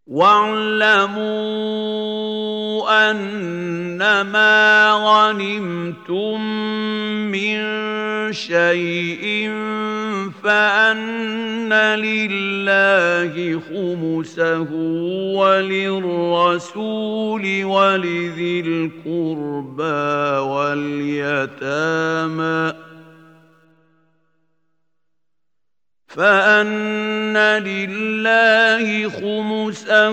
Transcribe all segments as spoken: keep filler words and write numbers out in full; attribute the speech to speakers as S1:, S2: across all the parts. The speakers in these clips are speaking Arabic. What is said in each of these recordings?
S1: واعلموا أنما غنمتم من شيء فأن لله خمسه وللرسول ولذي القربى واليتامى فأن لله خمسه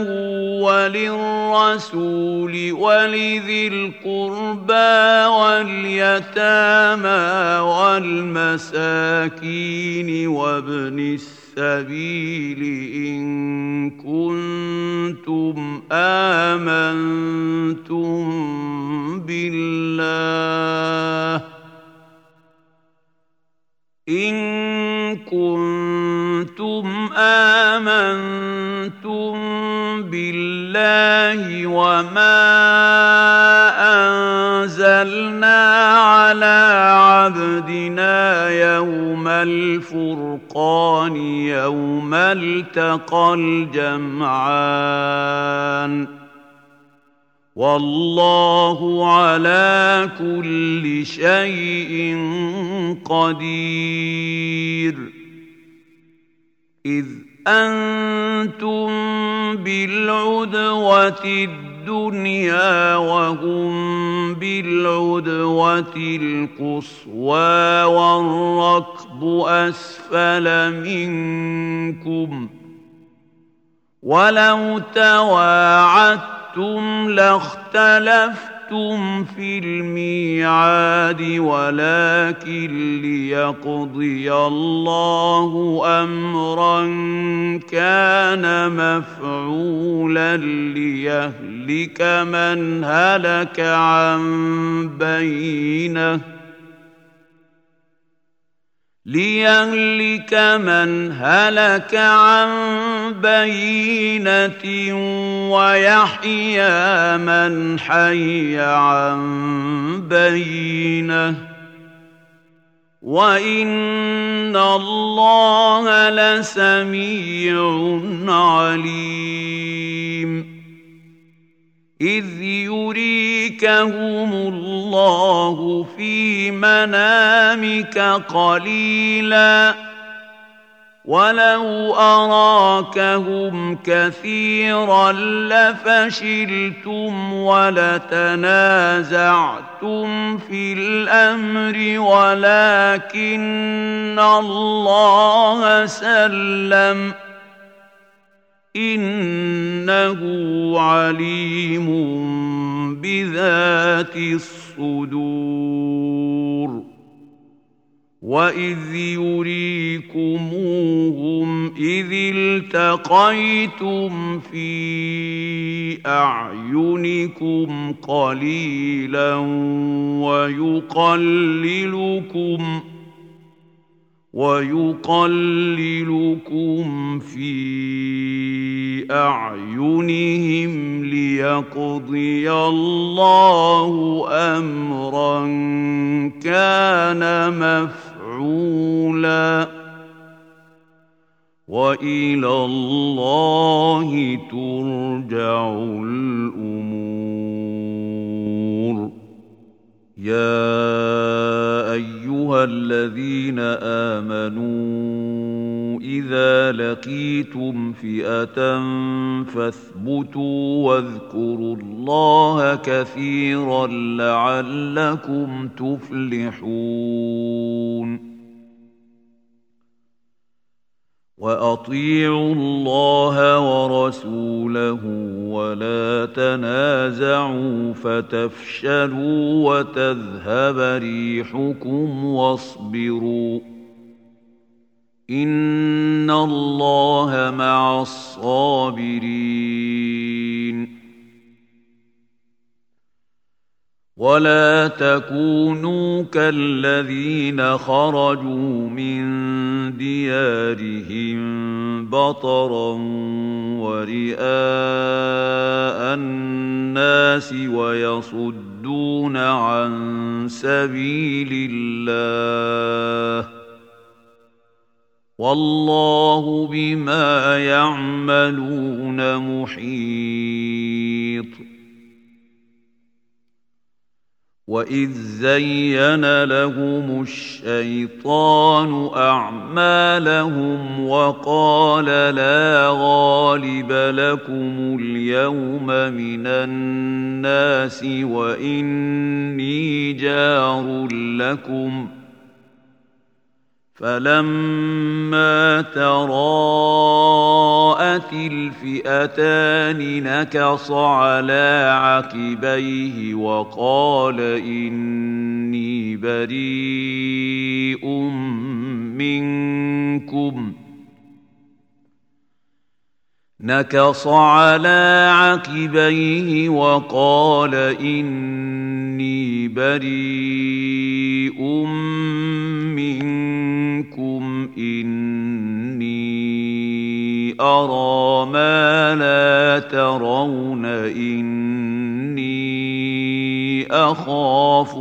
S1: وللرسول ولذي القربى واليتامى والمساكين وابن السبيل إن كنتم آمنتم بالله إن كنتم آمنتم بالله وما أنزلنا على عبدنا يوم الفرقان يوم التقى الجمعان والله على كل شيء قدير إذ أنتم بالعدوة الدنيا وهم بالعدوة القصوى والركب أسفل منكم ولو تواعدتم لاختلفتم في الميعاد ولكن ليقضي الله أمرا كان مفعولا ليهلك من هلك عن بينه ليهلك من هلك عن بينة ويحيى من حي عن بينة وإن الله لسميع عليم إذ يريكهم الله في منامك قليلا ولو أراكهم كثيرا لفشلتم ولتنازعتم في الأمر ولكن الله سلم إنه عليم بذات الصدور وإذ يريكموهم إذ التقيتم في أعينكم قليلا ويقللكم ويقللكم في أعينهم ليقضي الله أمرا كان مفعولا وإلى الله ترجع الأمور يا أيها الذين آمنوا إذا لقيتم فئة فاثبتوا واذكروا الله كثيرا لعلكم تفلحون وأطيعوا الله ورسوله ولا تنازعوا فتفشلوا وتذهب ريحكم واصبروا إن الله مع الصابرين ولا تكونوا كالذين خرجوا من ديارهم بطرا ورئاء الناس ويصدون عن سبيل الله والله بما يعملون محيط. وإذ زين لهم الشيطان أعمالهم وقال لا غالب لكم اليوم من الناس وإني جار لكم فلما تراءت الفئتان نكص على عقبيه وقال إني بريء منكم نكص على عقبيه وقال إني بريء منكم إني أرى ما لا ترون إني أخاف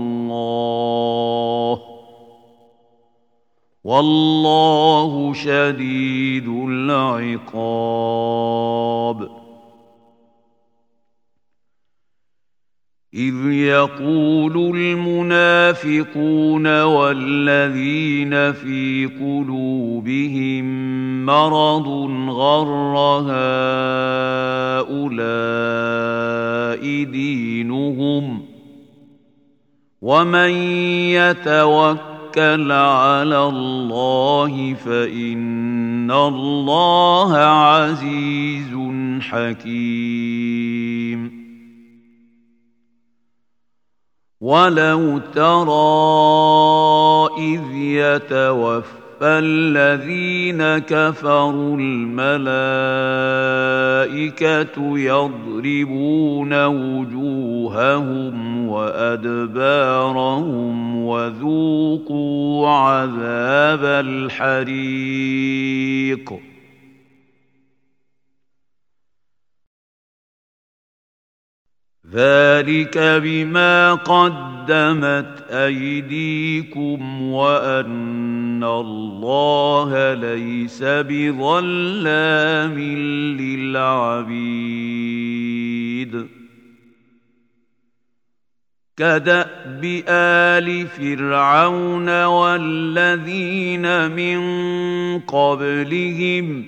S1: الله والله شديد العقاب. إذ يقول المنافقون والذين في قلوبهم مرض غر هؤلاء دينهم ومن يتوكل على الله فإن الله عزيز حكيم. ولو ترى إذ يتوفى الذين كفروا الملائكة يضربون وجوههم وأدبارهم وذوقوا عذاب الحريق. ذلك بما قدمت أيديكم وأن الله ليس بظلام للعبيد. كدأب آل فرعون والذين من قبلهم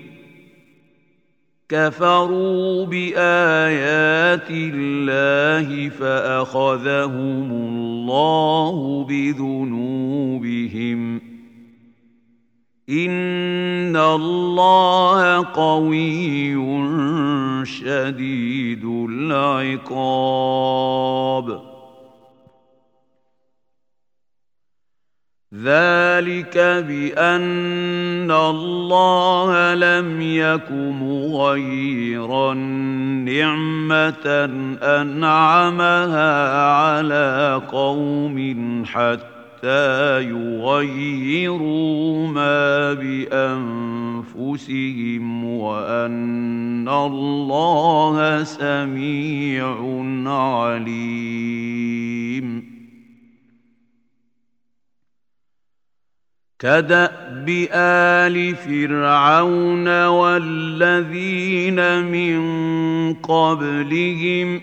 S1: كفروا بآيات الله فأخذهم الله بذنوبهم إن الله قوي شديد العقاب. ذلك بأن الله لم يك مغيرا نعمة أنعمها على قوم حتى يغيروا ما بأنفسهم وأن الله سميع عليم. كدأب آل فرعون والذين من قبلهم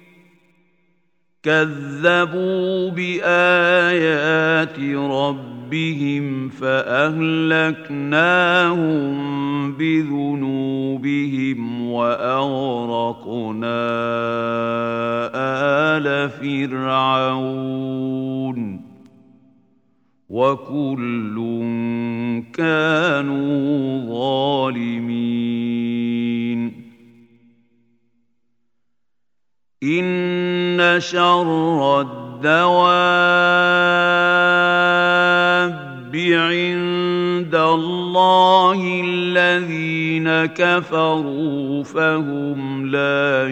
S1: كذبوا بآيات ربهم فأهلكناهم بذنوبهم وأغرقنا آل فرعون وكل كانوا ظالمين. إن شر الدواب عند الله الذين كفروا فهم لا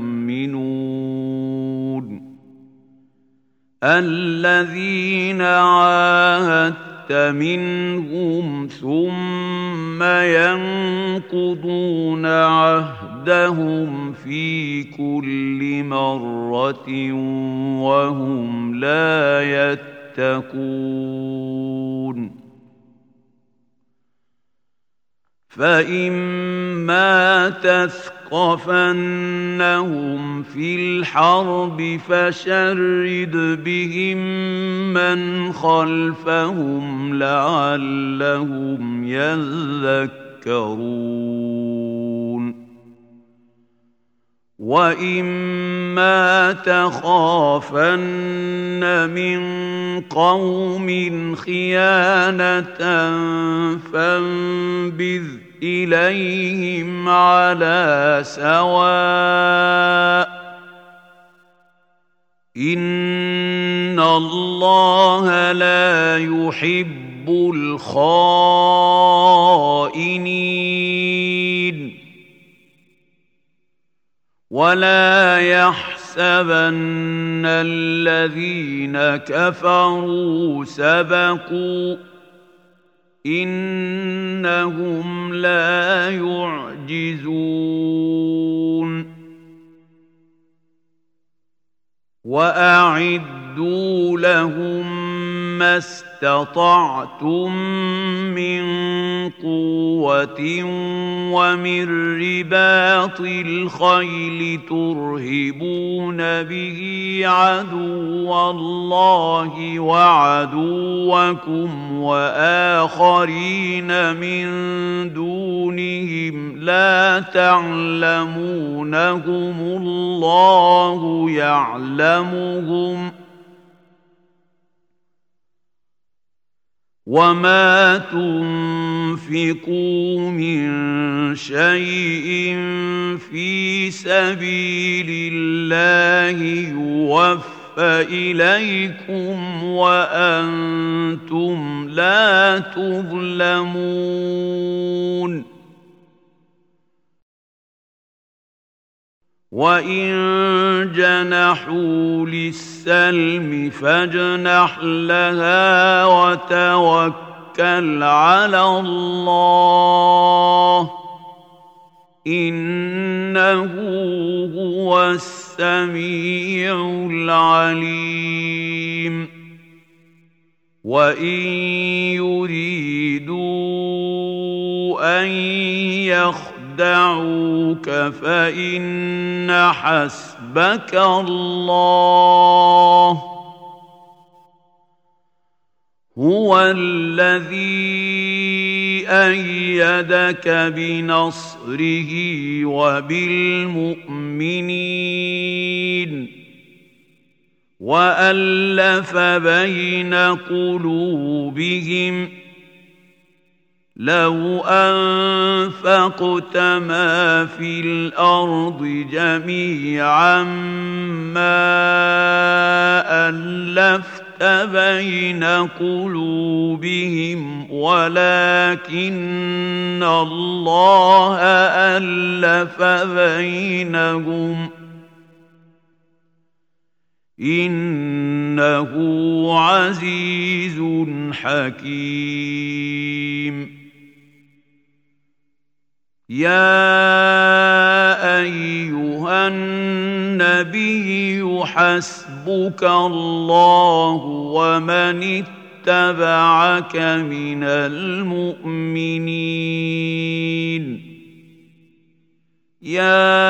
S1: يؤمنون. الذين عاهدت منهم ثم ينقضون عهدهم في كل مرة وهم لا يتقون. فإما تثقفنهم في الحرب فشرد بهم من خلفهم لعلهم يذكرون وإما تخافن من قوم خيانة فانبذ إليهم على سواء إن الله لا يحب الخائنين ولا يحسبن الذين كفروا سبقوا إنهم لا يعجزون وأعدوا لهم ما استطعتم من قوة ومن رباط الخيل ترهبون به عدو الله وعدوكم وآخرين من دونهم لا تعلمونهم الله يعلمهم وما تنفقوا من شيء في سبيل الله يوفى إليكم وأنتم لا تظلمون وإن جنحوا للسلم فاجنح لها وتوكل على الله إنه هو السميع العليم وإن يريدوا أن يخرجوا دعوك فإن حسبك الله هو الذي أيدك بنصره وبالمؤمنين وألف بين قلوبهم لو أنفقت ما في الأرض جميعا ما ألفت بين قلوبهم ولكن الله ألف بينهم إنه عزيز حكيم يا أيها النبي حسبك الله ومن اتبعك من المؤمنين يا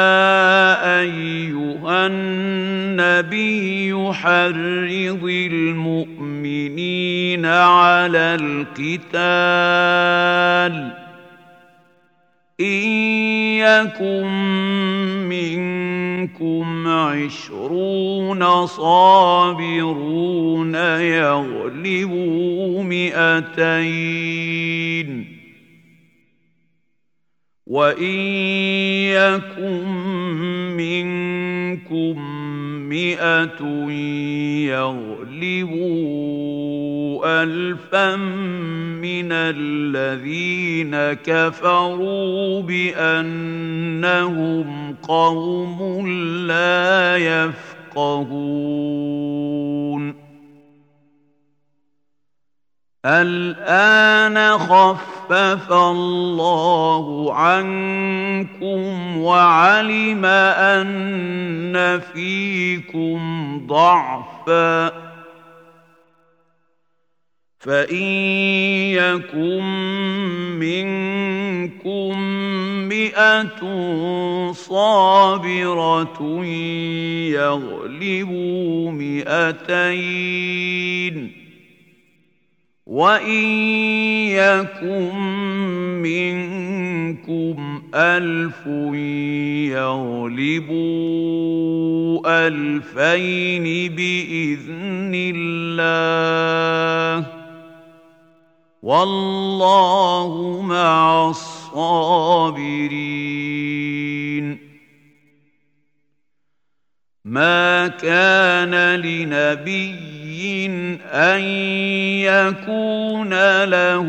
S1: أيها النبي حرض المؤمنين على القتال إن يكن منكم عشرون صابرون يغلبوا مئتين وإن يكن منكم مئة يغلبوا ألفا من الذين كفروا بأنهم قوم لا يفقهون الآن خفف الله عنكم وعلم أن فيكم ضعفا فإن يكن منكم مئة صابرة يغلبوا مئتين وإن يكن منكم ألف يغلبوا ألفين بإذن الله والله مع الصابرين. ما كان لنبي أن يكون له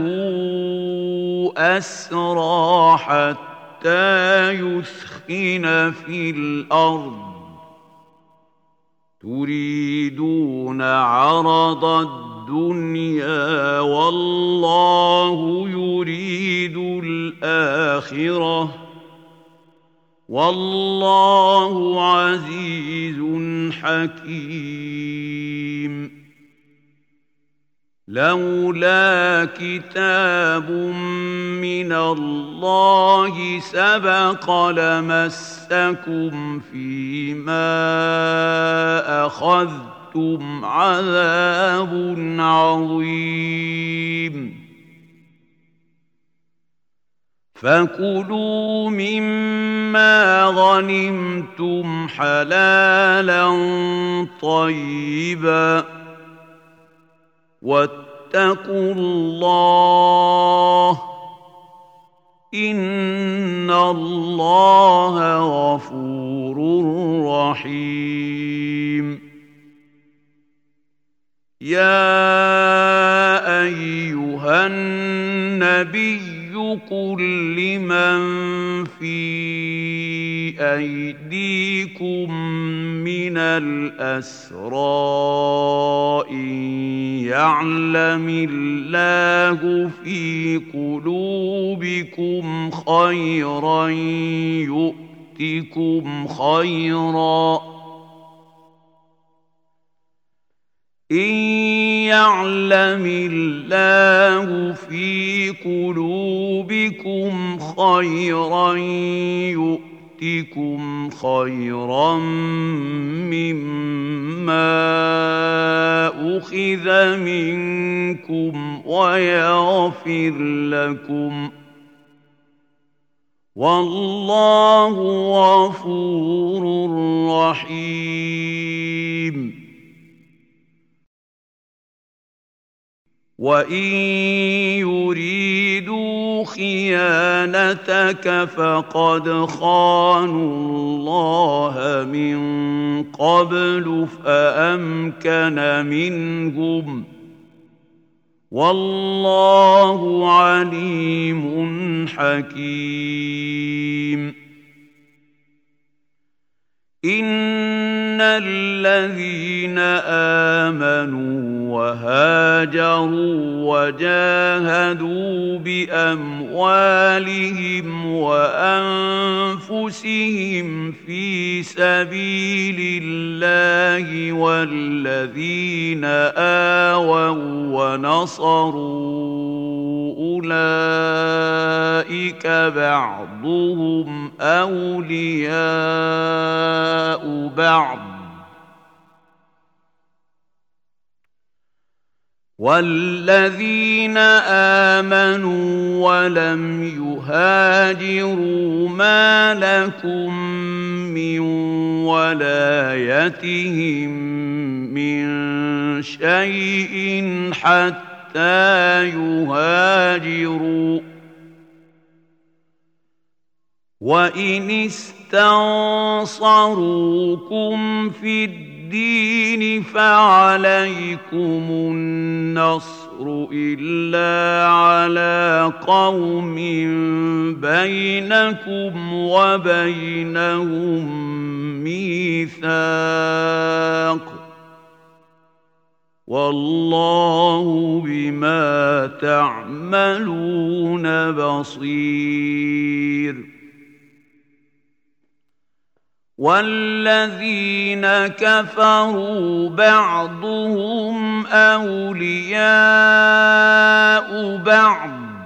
S1: أسرى حتى يثخن في الأرض تريدون عرض الدنيا والله يريد الآخرة والله عزيز حكيم. لولا كتاب من الله سبق لمسكم فيما أخذتم عذاب عظيم. فكلوا مما غنمتم حلالا طيبا واتقوا الله إن الله غفور رحيم. يا أيها النبي قل لمن في أيديكم من الأسرى إن يعلم الله في قلوبكم خيرا يؤتكم خيرا إن يعلم الله في قلوبكم خيرا يؤتكم خيرا مما أخذ منكم ويغفر لكم والله غفور رحيم. وإن يريدوا خيانتك فقد خانوا الله من قبل فأمكن منهم والله عليم حكيم. إن الذين آمنوا وهاجروا وجاهدوا بأموالهم وأنفسهم في سبيل الله والذين آووا ونصروا أولئك بعضهم أولياء بعض والذين آمنوا ولم يهاجروا ما لكم من ولايتهم من شيء حتى يهاجروا وإن استنصروكم في الدين فعليكم النصر إلا على قوم بينكم وبينهم ميثاق والله بما تعملون بصير. والذين كفروا بعضهم أولياء بعض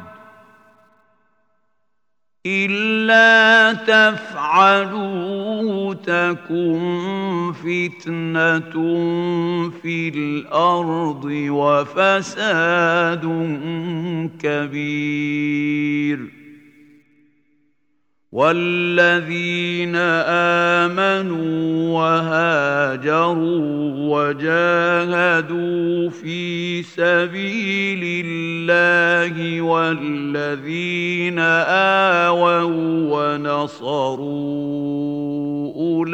S1: إلا تفعلوه تكن فتنة في الأرض وفساد كبير. والذين آمنوا وهاجروا وجاهدوا في سبيل الله والذين آووا ونصروا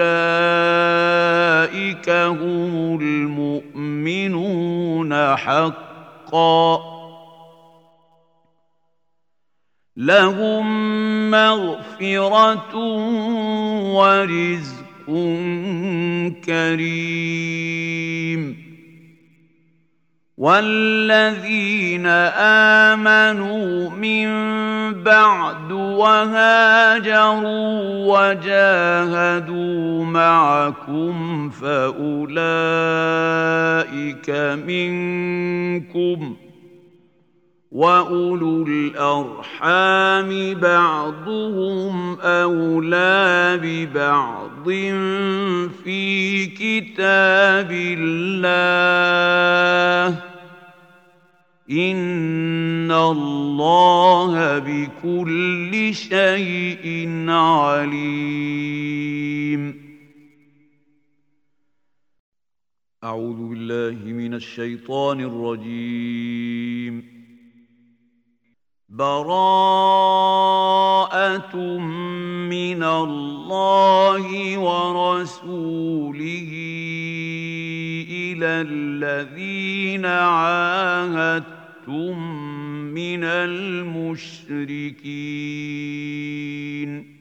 S1: أولئك هم المؤمنون حقا لهم مغفرة ورزق كريم. والذين آمنوا من بعد وهاجروا وجاهدوا معكم فأولئك منكم وأولو الأرحام بعضهم أولى ببعض في كتاب الله إن الله بكل شيء عليم. أعوذ بالله من الشيطان الرجيم. براءة من الله ورسوله إلى الذين عاهدتم من المشركين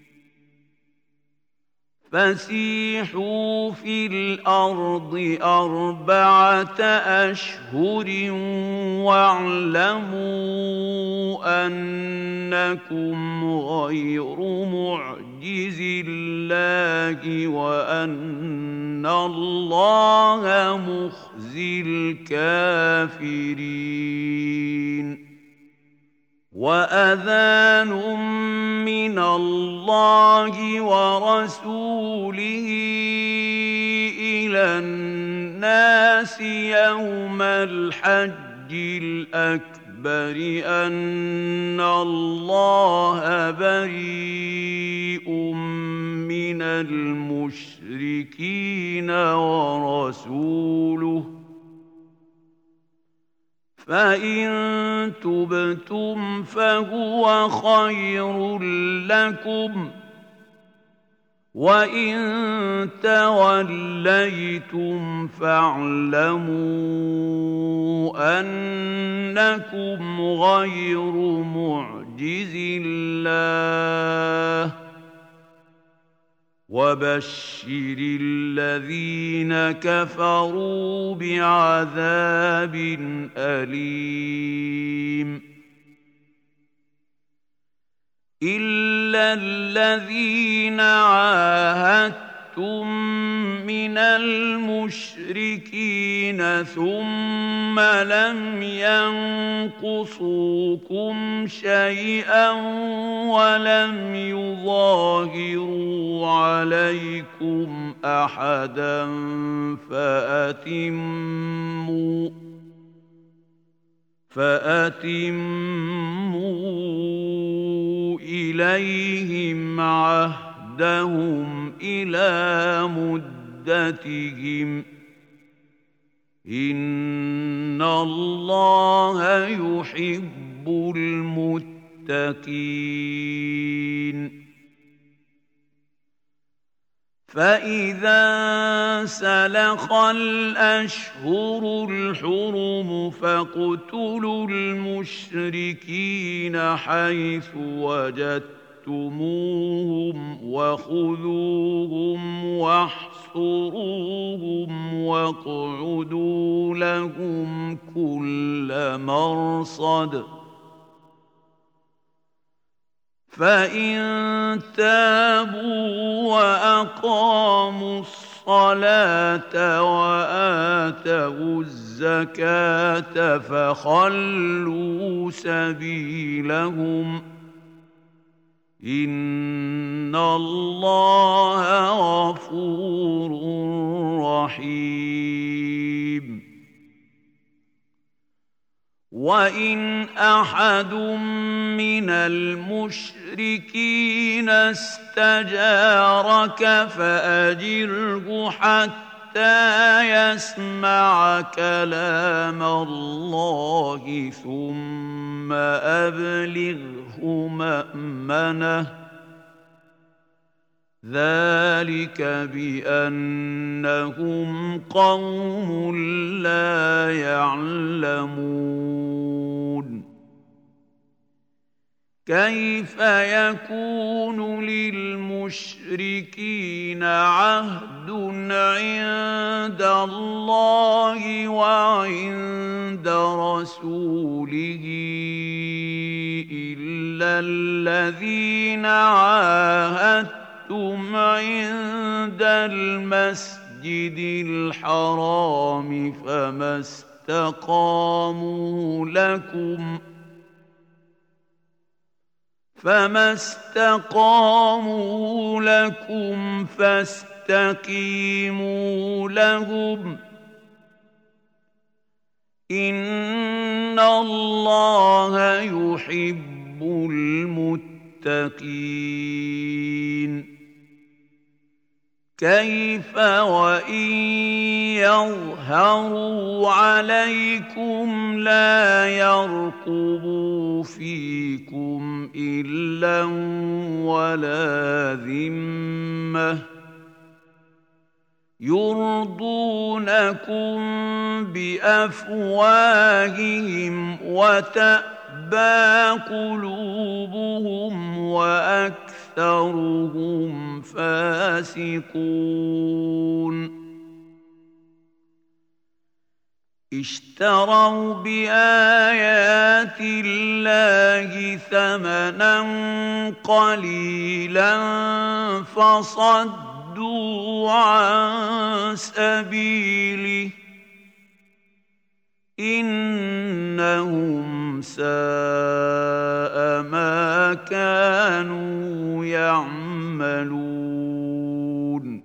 S1: فسيحوا في الأرض أربعة أشهر واعلموا أنكم غير معجز الله وأن الله مخزي الكافرين. وأذان من الله ورسوله إلى الناس يوم الحج الأكبر أن الله بريء من المشركين ورسوله فإن تبتم فهو خير لكم وإن توليتم فاعلموا أنكم غير معجز الله وبشر الذين كفروا بعذاب أليم. إلا الذين عاهدتم من المشركين ثم لم ينقصوكم شيئا ولم يظاهروا عليكم أحدا فأتموا فأتموا إليهم عهدهم إلى مدتهم إن الله يحب المتقين. فإذا سلخ الأشهر الحرم فاقتلوا المشركين حيث وجدتموهم وخذوهم واحصروهم واقعدوا لهم كل مرصد فإن تابوا وأقاموا الصلاة وآتوا الزكاة فخلوا سبيلهم إن الله غفور رحيم وإن أحد من المشركين استجارك فأجره حتى يسمع كلام الله ثم أبلغه مأمنه ذلك بأنهم قوم لا يعلمون كيف يكون للمشركين عهد عند الله وعند رسوله إلا الذين عاهدوا ثم عند المسجد الحرام فما استقاموا لكم فما استقاموا لكم فاستقيموا لهم إن الله يحب المتقين كيف وإن يظهروا عليكم لا يرقبوا فيكم إلا ولا ذمة يرضونكم بأفواههم وتأبى قلوبهم وأكثرهم فاسقون اشتروا بآيات الله ثمنا قليلا فصدوا عن سبيله إنهم ساء ما كانوا يعملون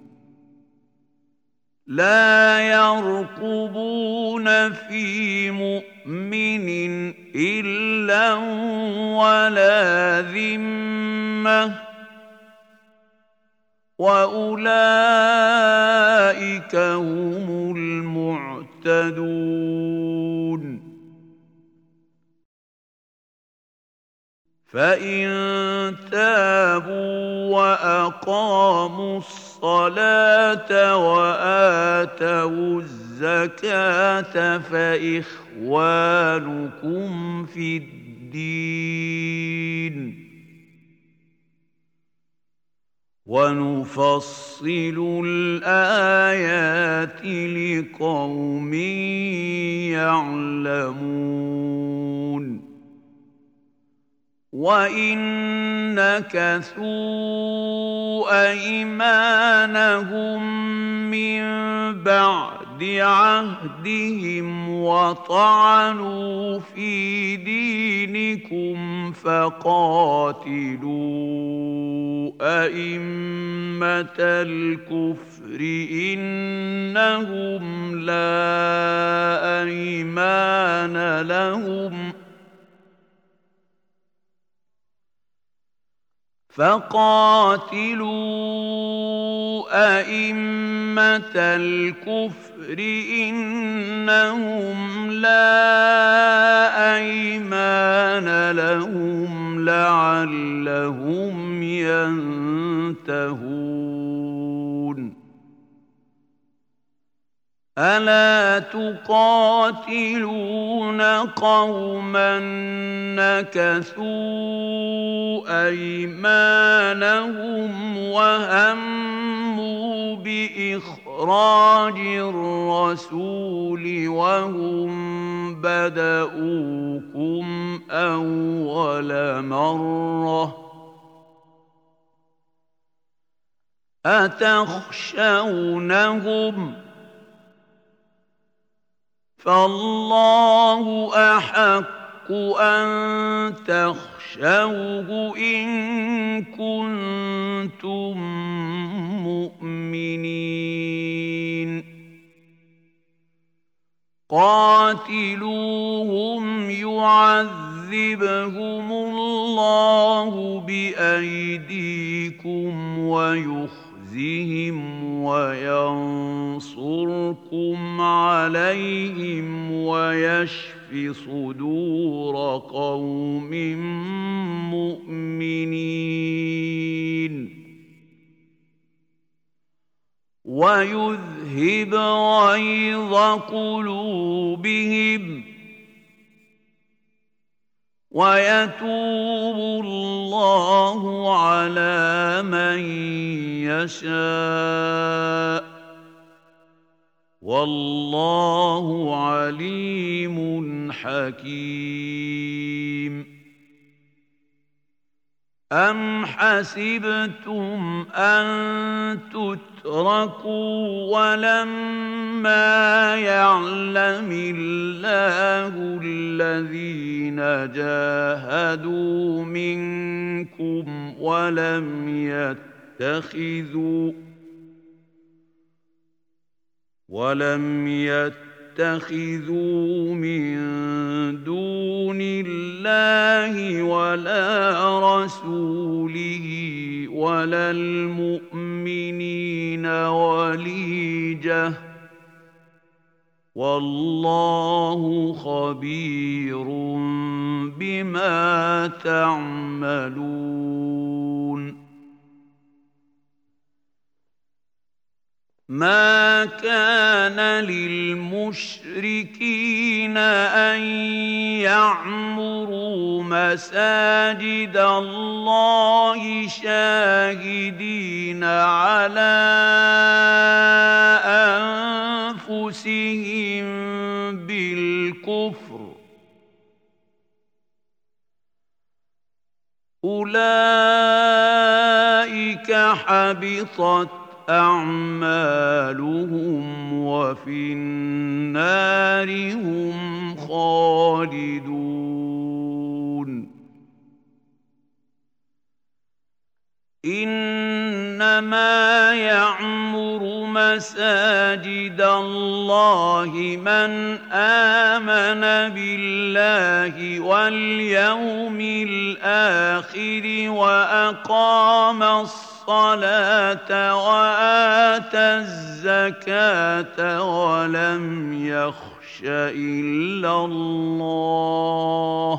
S1: لا يرقبون في مؤمن إلا ولا ذمة وأولئك هم المعتدون فإن تابوا وأقاموا الصلاة وآتوا الزكاة فإخوانكم في الدين ونفصل الآيات لقوم يعلمون وإن نكثوا أيمانهم من بعد عهدهم وطعنوا في دينكم فقاتلوا أئمة الكفر إنهم لا أيمان لهم فقاتلوا أئمة الكفر إنهم لا أيمان لهم لعلهم ينتهون ألا تقاتلون قوما نكثوا أيمانهم وهموا بإخراج الرسول وهم بدؤوكم أول مرة أتخشونهم فالله أحق أن تخشوه إن كنتم مؤمنين قاتلوهم يعذبهم الله بأيديكم ويخزهم وينصركم عليهم ويشف صدور قوم مؤمنين ويذهب غيظ قلوبهم ويتوب الله على من يشاء والله عليم حكيم أم حسبتم أن تتركوا ولما يعلم الله الذين جاهدوا منكم ولم يتخذوا ولم يتخذوا من دون الله ولا رسوله ولا المؤمنين وليجة والله خبير بما تعملون ما كان للمشركين أن يعمروا مساجد الله شاهدين على أنفسهم بالكفر أولئك حبطت أعمالهم وفي النار هم خالدون إنما يعمر مساجد الله من آمن بالله واليوم الآخر وأقام الصلاة الصلاة وآتى الزكاة ولم يخش إلا الله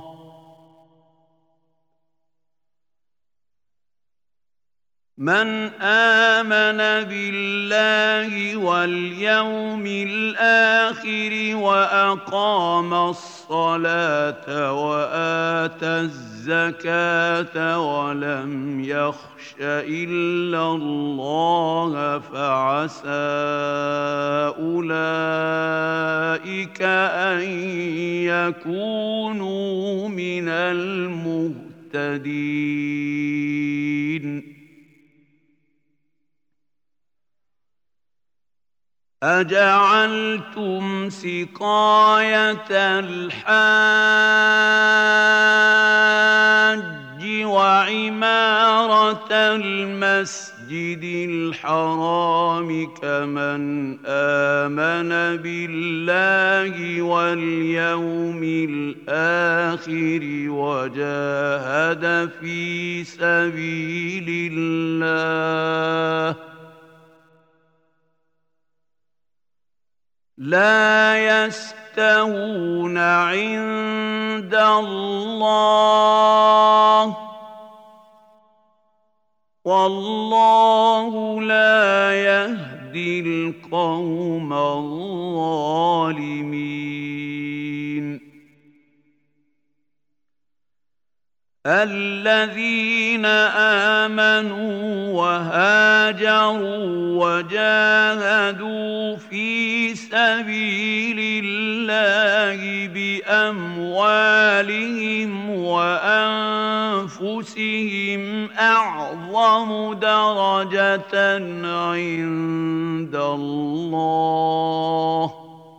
S1: من آمن بالله واليوم الآخر وأقام الصلاة وآتى الزكاة ولم يخش إلا الله فعسى أولئك أن يكونوا من المهتدين أجعلتم سقاية الحاج وعمارة المسجد الحرام كمن آمن بالله واليوم الآخر وجاهد في سبيل الله لا يستوون عند الله والله لا يهدي القوم الظالمين الذين آمنوا وهاجروا وجاهدوا في سبيل الله بأموالهم وأنفسهم أعظم درجة عند الله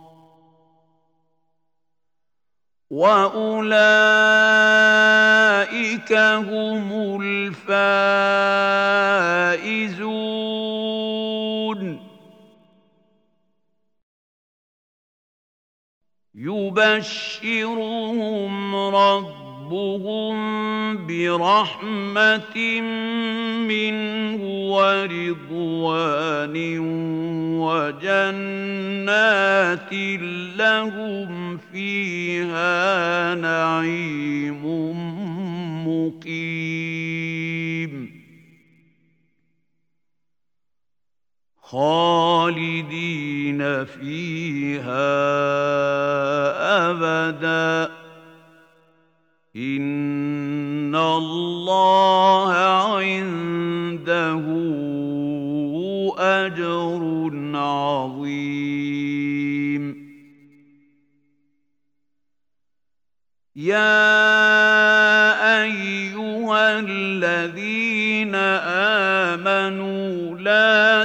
S1: وأولئك هم الفائزون. يبشرهم ربهم برحمة منه ورضوان وجنات لهم فيها نعيم مقيم خالدين فيها أبدا إن الله عنده أجر عظيم. يا أيها الذين آمنوا لا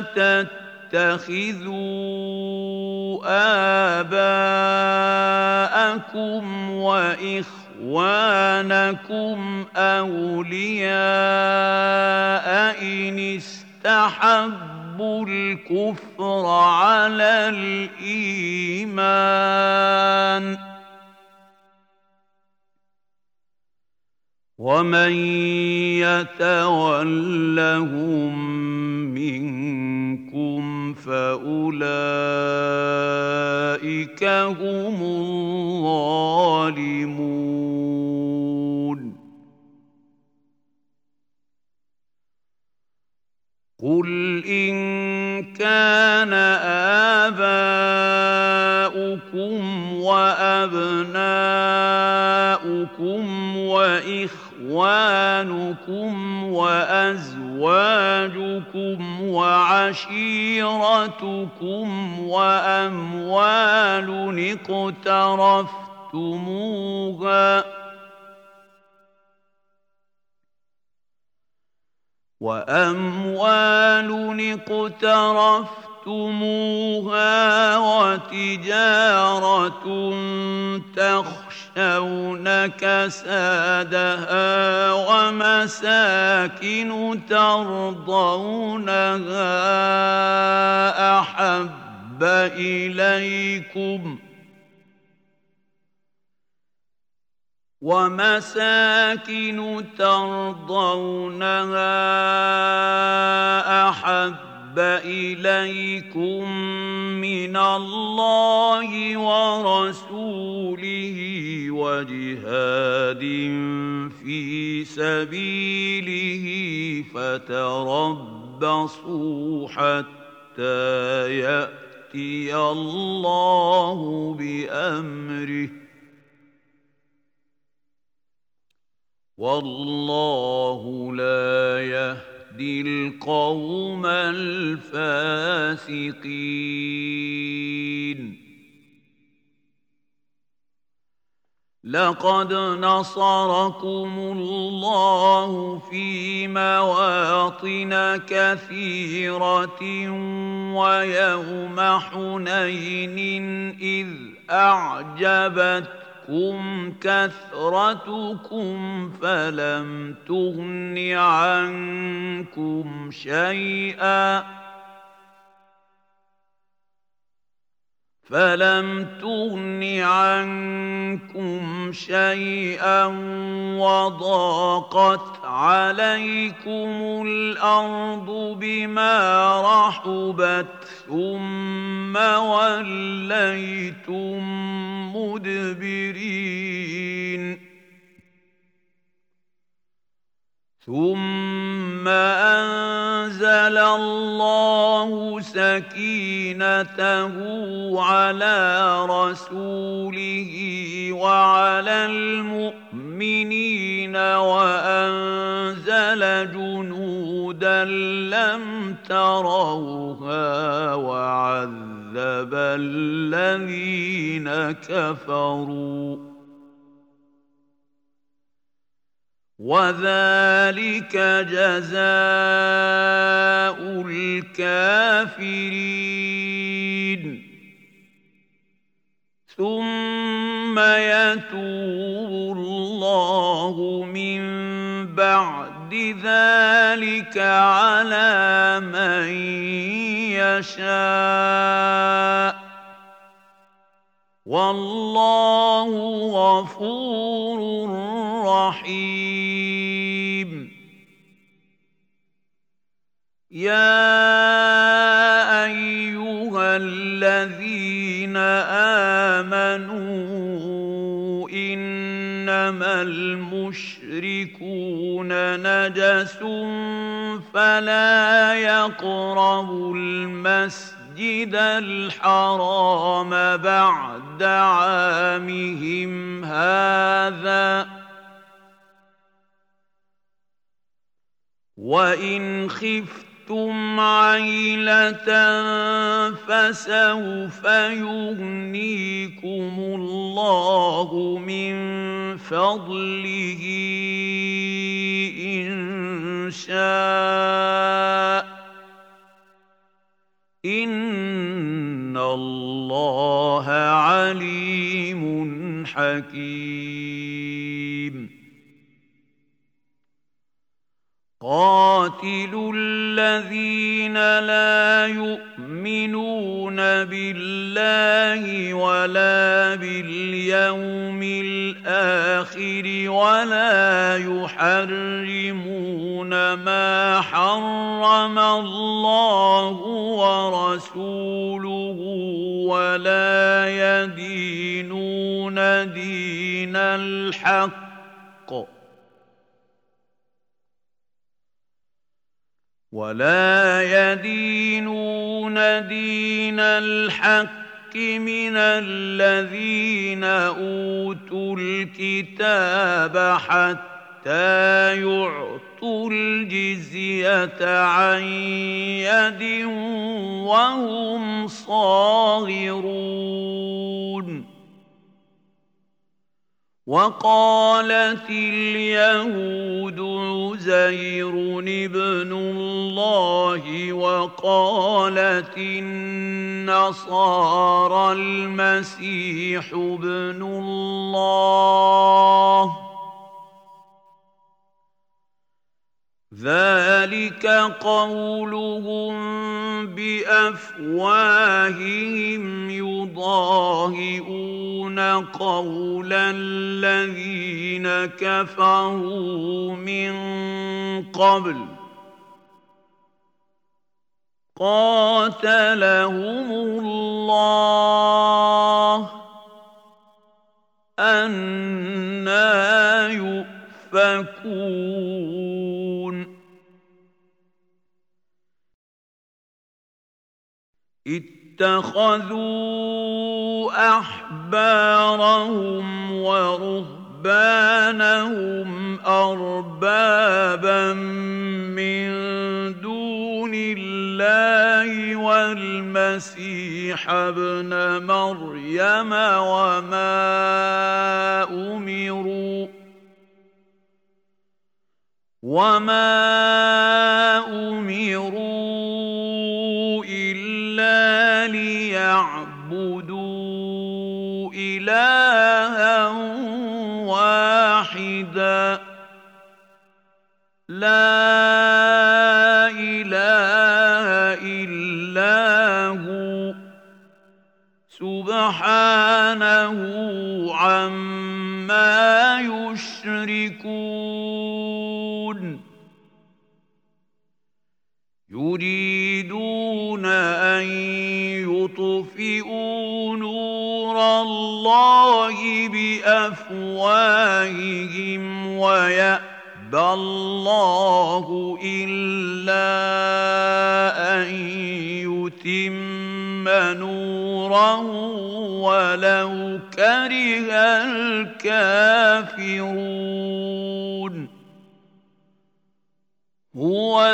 S1: تتخذوا آباءكم وإخوانكم أولياء إن استحبوا الكفر على الإيمان ومن يتولهم منكم فأولئك هم الظالمون. قل إن كان آباؤكم وأبناؤكم وإخوانكم وأزواجكم وعشيرتكم وأموال اقترفتموها وأموال اقترفتموها وتجارة تخشون كسادها ومساكن ترضونها أحب إليكم ومساكن ترضونها أحب إليكم من الله ورسوله وجهاد في سبيله فتربصوا حتى يأتي الله بأمره والله لا يهدي القوم الفاسقين. لقد نصركم الله في مواطن كثيرة ويوم حنين إذ أعجبتكم كم كثرتكم فلم تغن عنكم شيئا فلم تغن عنكم شيئا وضاقت عليكم الأرض بما رحبت ثم وليتم مدبرين ثم أنزل الله سكينته على رسوله وعلى المؤمنين وأنزل جنودا لم تروها وعذب الذين كفروا وذلك جزاء الكافرين ثم يتوب الله من بعد ذلك على من يشاء والله غفور رحيم يا أيها الذين آمنوا إنما المشركون نجس فلا يقربوا المسجد الحرام بعد عامهم هذا وإن خفتم عيلة فسوف يغنيكم الله من فضله إن شاء إن الله عليم حكيم قاتلوا الذين لا يؤمنون بالله ولا باليوم الآخر ولا يحرمون ما حرم الله ورسوله ولا يدينون دين الحق ولا يدينون دين الحق من الذين أوتوا الكتاب حتى يعطوا الجزية عن يد وهم صاغرون وقالت اليهود عزير ابن الله وقالت النصارى المسيح ابن الله ذلك قولهم بأفواههم يضاهئون قول الذين كفروا من قبل قاتلهم الله أنى يؤفكون اتخذوا أحبارهم ورهبانهم أربابا من دون الله والمسيح ابن مريم وما أمروا وما أمروا إلا ليعبدوا إلها واحدا لا إله إلا هو سبحانه عما يشركون يريدون أن يطفئوا نور الله بأفواههم ويأبى الله إلا أن يتم نوره ولو كره الكافرون هو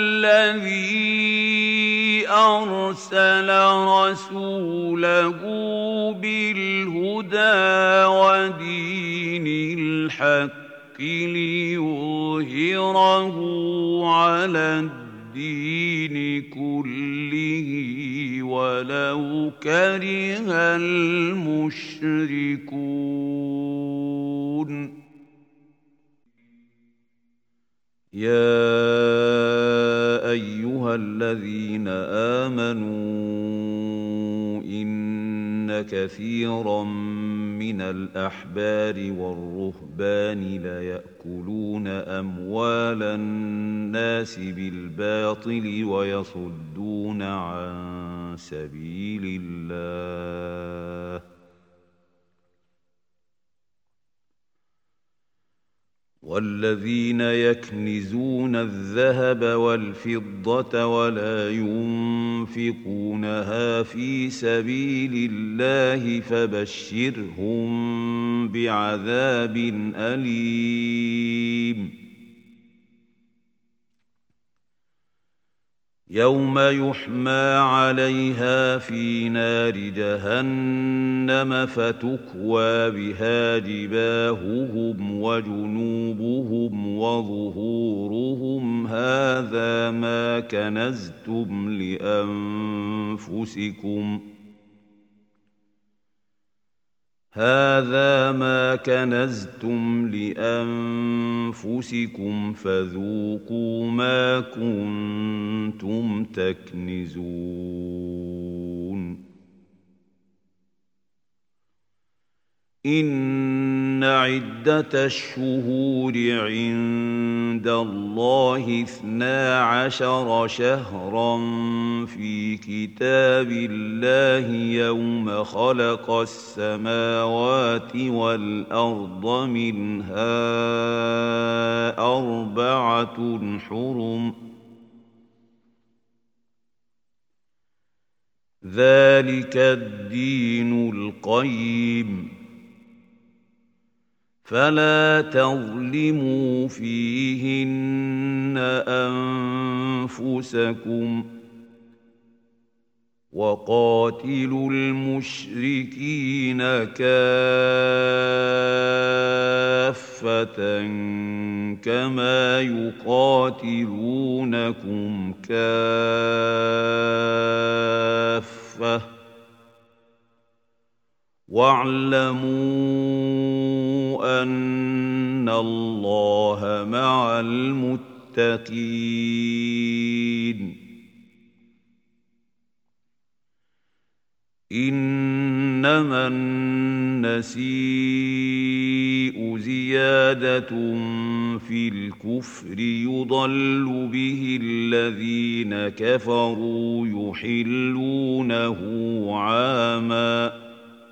S1: الذي أرسل رسوله بالهدى ودين الحق ليظهره على الدين كله ولو كره المشركون. يا أيها الذين آمنوا إن كثيرا من الأحبار والرهبان ليأكلون أموال الناس بالباطل ويصدون عن سبيل الله والذين يكنزون الذهب والفضة ولا ينفقونها في سبيل الله فبشرهم بعذاب أليم. يوم يحمى عليها في نار جهنم فتكوى بها جباههم وجنوبهم وظهورهم هذا ما كنزتم لأنفسكم هذا ما كنزتم لأنفسكم فذوقوا ما كنتم تكنزون. إن عدة الشهور عند الله اثنا عشر شهرا في كتاب الله يوم خلق السماوات والأرض منها أربعة حرم ذلك الدين القيم فلا تظلموا فيهن أنفسكم وقاتلوا المشركين كافة كما يقاتلونكم كافة واعلموا أن الله مع المتقين. إنما النسيء زيادة في الكفر يضل به الذين كفروا يحلونه عاما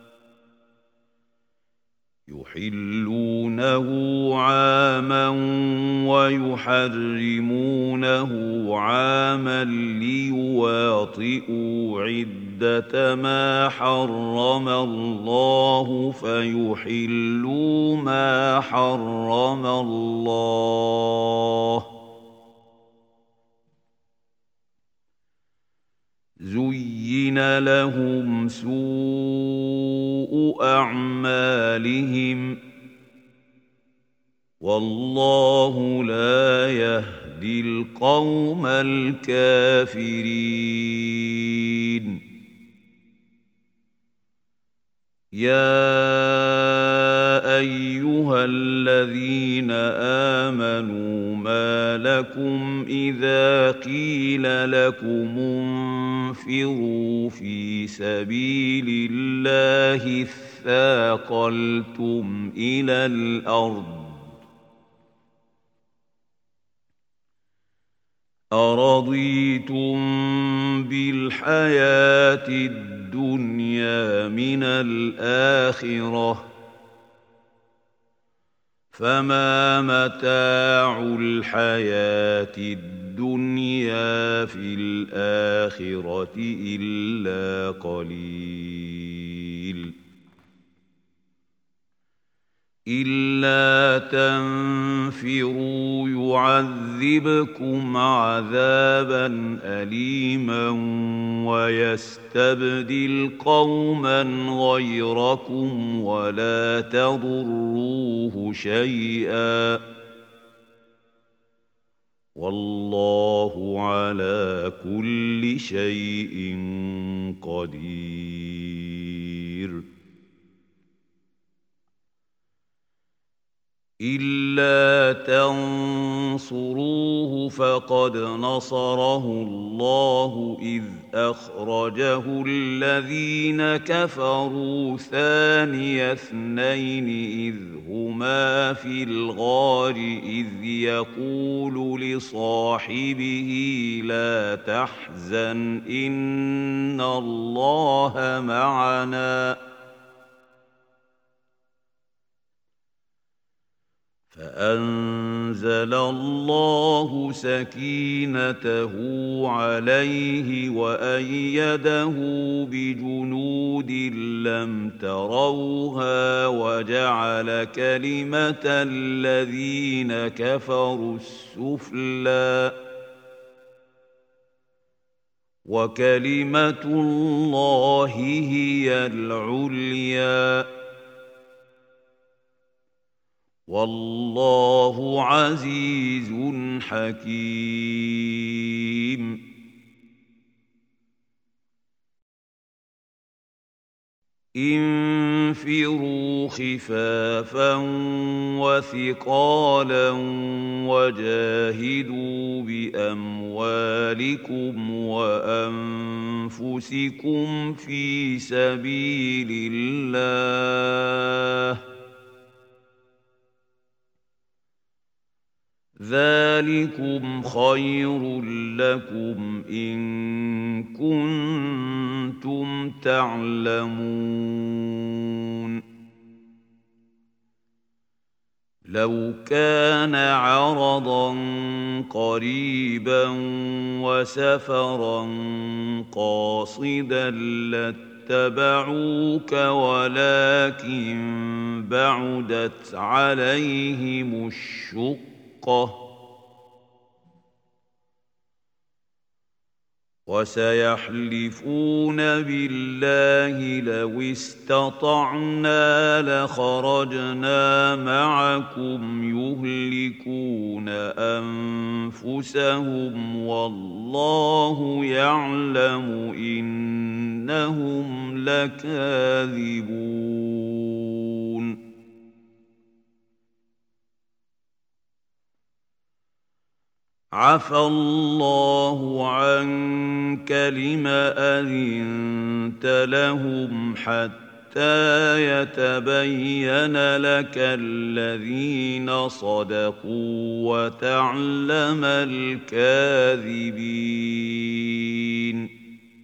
S1: يحلونه عاما ويحرمونه عاما ليواطئوا عدة ما حرم الله فيحلوا ما حرم الله. زين لهم سوء أعمالهم والله لا يهدي القوم الكافرين. يا أيها الذين آمنوا ما لكم إذا قيل لكم انفروا في سبيل الله اثاقلتم إلى الأرض أرضيتم بالحياة الدنيا من الآخرة فما متاع الحياة الدنيا في الآخرة إلا قليل. إلا تنفروا يعذبكم عذابا أليما ويستبدل قوما غيركم ولا تضروه شيئا والله على كل شيء قدير. إلا تنصروه فقد نصره الله إذ أخرجه الذين كفروا ثاني اثنين إذ هما في الغار إذ يقول لصاحبه لا تحزن إن الله معنا فأنزل الله سكينته عليه وأيده بجنود لم تروها وجعل كلمة الذين كفروا السفلى وكلمة الله هي العليا والله عزيز حكيم. انفروا خفافا وثقالا وجاهدوا بأموالكم وأنفسكم في سبيل الله ذلكم خير لكم إن كنتم تعلمون. لو كان عرضا قريبا وسفرا قاصدا لاتبعوك ولكن بعدت عليهم الشقة وسيحلفون بالله لو استطعنا لخرجنا معكم يهلكون أنفسهم والله يعلم إنهم لكاذبون. عفى الله عنك لم أذنت لهم حتى يتبين لك الذين صدقوا وتعلم الكاذبين.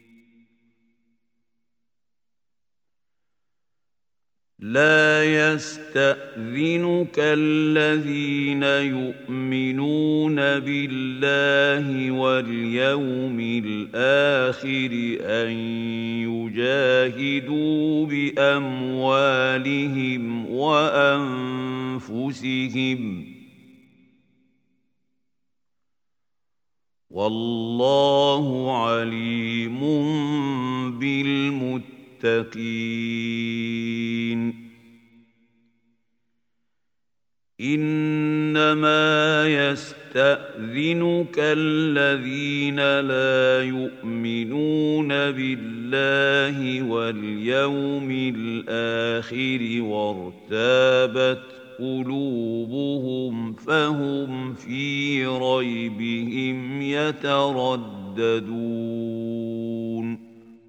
S1: لا يستأذنك الذين يؤمنون بالله واليوم الآخر أن يجاهدوا بأموالهم وأنفسهم والله عليم بالمتقين. إنما يستأذنك الذين لا يؤمنون بالله واليوم الآخر وارتابت قلوبهم فهم في ريبهم يترددون.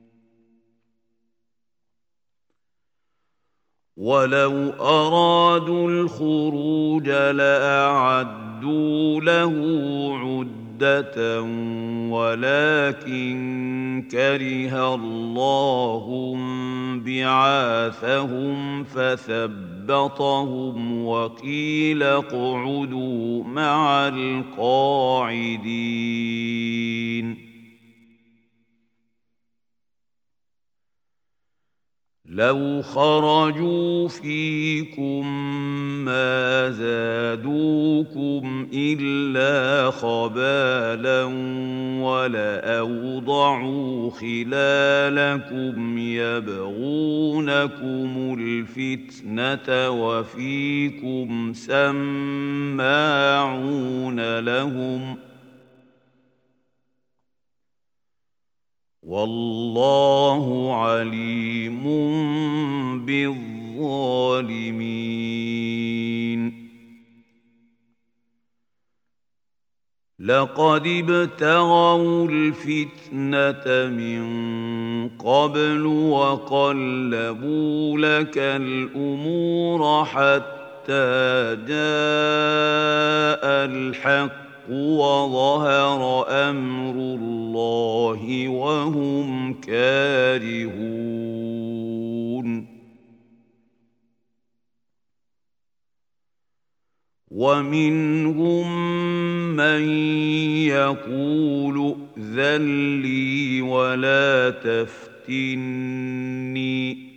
S1: ولو أرادوا الخروج لأعدوا له عدة ولكن كره الله بعاثهم فثبطهم وقيل اقعدوا مع القاعدين. لو خرجوا فيكم ما زادوكم إلا خبالا ولأوضعوا خلالكم يبغونكم الفتنة وفيكم سماعون لهم والله عليم بالظالمين. لقد ابتغوا الفتنة من قبل وقلبوا لك الأمور حتى جاء الحق وظهر أمر الله وهم كارهون. ومنهم من يقول ائذن لي ولا تفتني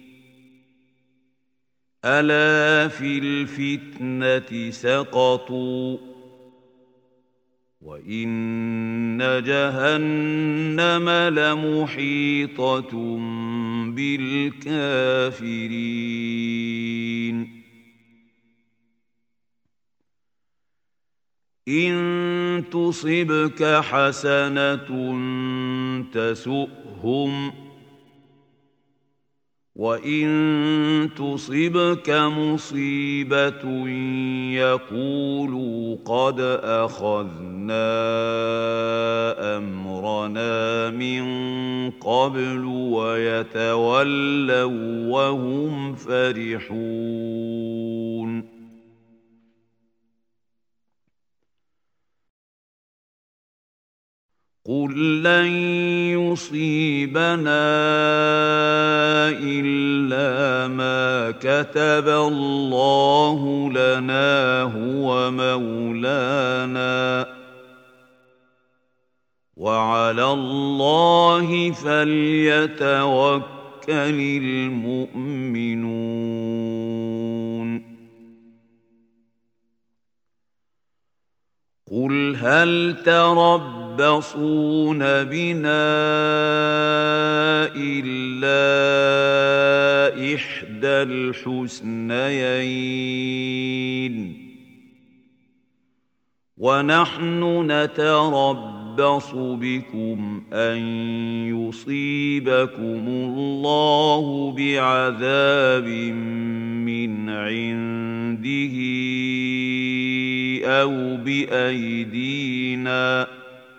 S1: ألا في الفتنة سقطوا وإن جهنم لمحيطة بالكافرين. إن تصبك حسنة تسؤهم وإن تصبك مصيبة يقولوا قد أخذنا أمرنا من قبل ويتولوا وهم فرحون. قل لن يصيبنا إلا ما كتب الله لنا هو مولانا وعلى الله فليتوكل المؤمنون. قل هل تربصون بنا إلا إحدى الحسنيين ونحن نتربص بكم أن يصيبكم الله بعذاب من عنده أو بأيدينا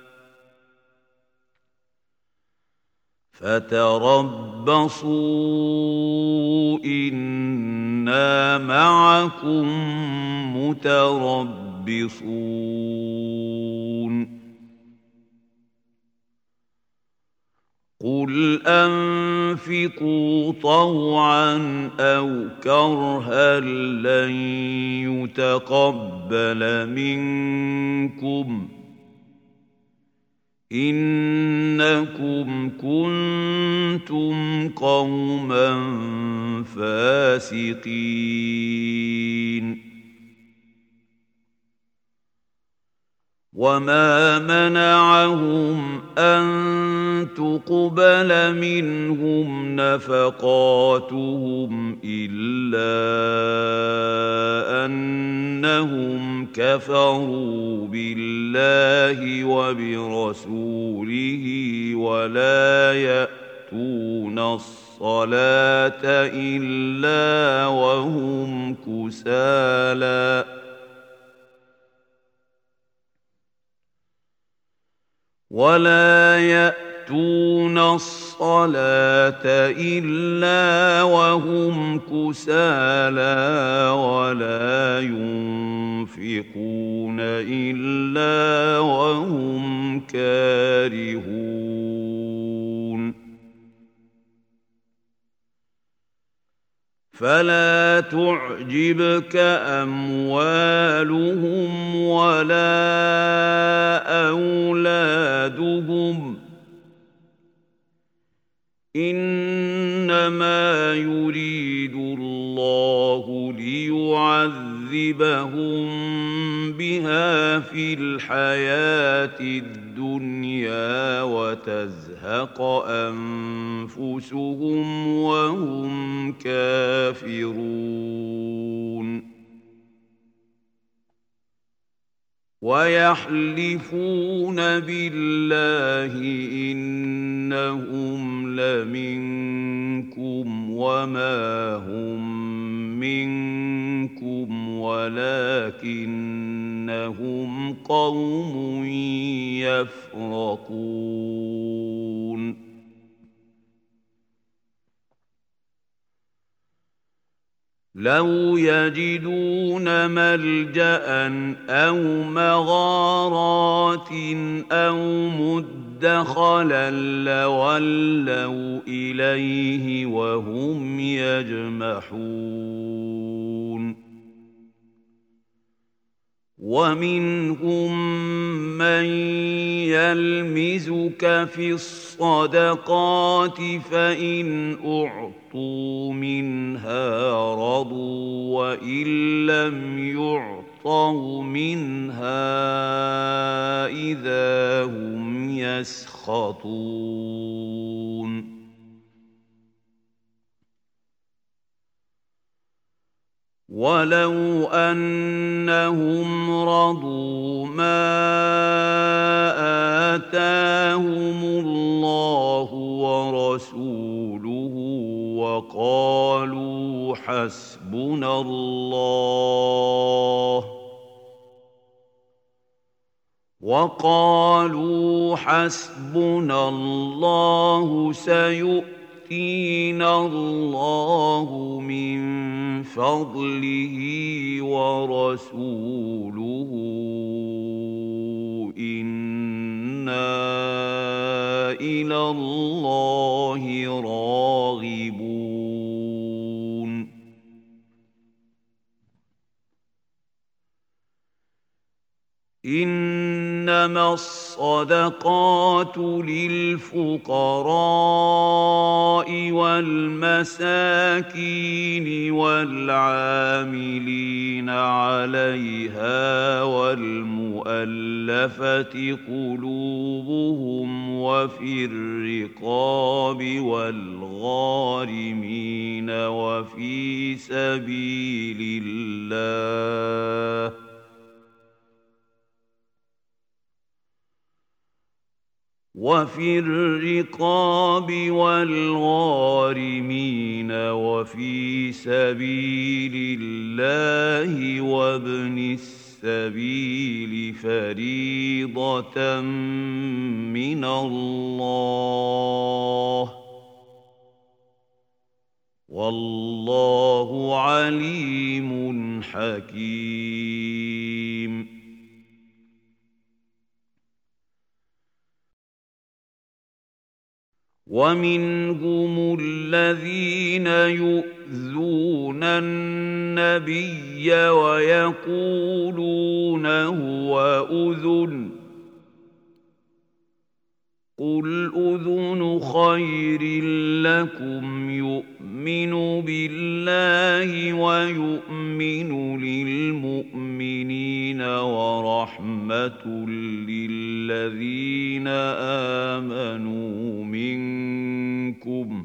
S1: فتربصوا إنا معكم متربصون. قل أنفقوا طوعا أو كرها لن يتقبل منكم إنكم كنتم قوما فاسقين. وما منعهم أن تقبل منهم نفقاتهم إلا أنهم كفروا بالله وبرسوله ولا يأتون الصلاة إلا وهم كسالى ولا يأتون الصلاة إلا وهم كسالى ولا ينفقون إلا وهم كارهون. فلا تعجبك أموالهم ولا أولادهم إنما إنما يريد الله ليعذبهم بها في الحياة الدنيا وتزهق أنفسهم وهم كافرون ويحلفون بالله إنهم لمنكم وما هم منكم ولكنهم قوم يفرقون لو يجدون ملجأ أو مغارات أو مدخلا لولوا إليه وهم يجمحون ومنهم من يلمزك في الصدقات فإن أعطوا منها رضوا وإن لم يعطوا منها إذا هم يسخطون ولو أنهم رضوا ما آتاهم الله ورسوله وقالوا حسبنا الله وقالوا حسبنا الله سيؤتينا الله من فضله ورسوله إنا إلى الله راغبون إنما الصدقات للفقراء والمساكين والعاملين عليها والمؤلفة قلوبهم وفي الرقاب والغارمين وفي سبيل الله وفي الرقاب والغارمين وفي سبيل الله وابن السبيل فريضة من الله والله عليم حكيم ومنهم الذين يؤذون النبي ويقولون هو أذن قل أذن خير لكم يؤمن بالله ويؤمن للمؤمنين ورحمة للذين آمنوا منكم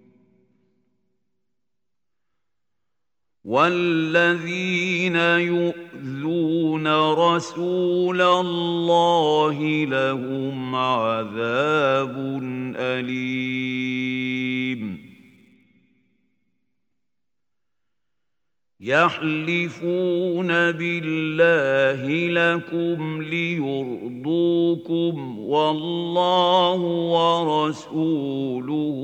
S1: والذين يؤذون رسول الله لهم عذاب أليم يحلفون بالله لكم ليرضوكم والله ورسوله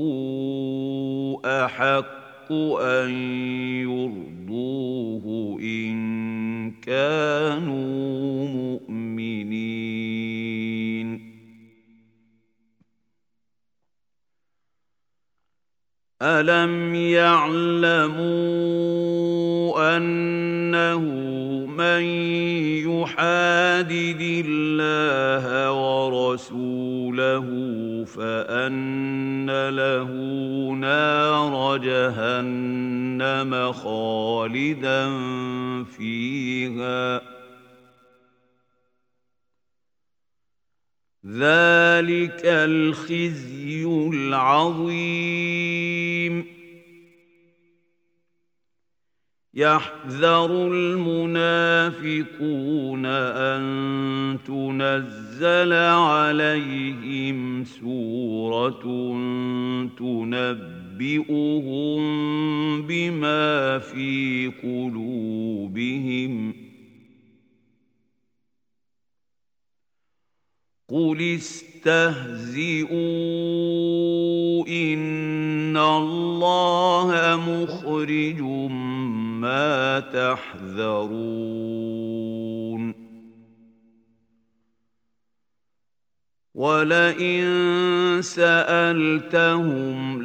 S1: أحق أن يرضوه إن كانوا مؤمنين ألم يعلموا أنه من يحادد الله ورسوله فأن له نار جهنم خالدا فيها ذلك الخزي العظيم. يحذر المنافقون أن تنزل عليهم سورة تنبئهم بما في قلوبهم قل استهزئوا إن الله مخرج ما تحذرون ولئن سألتهم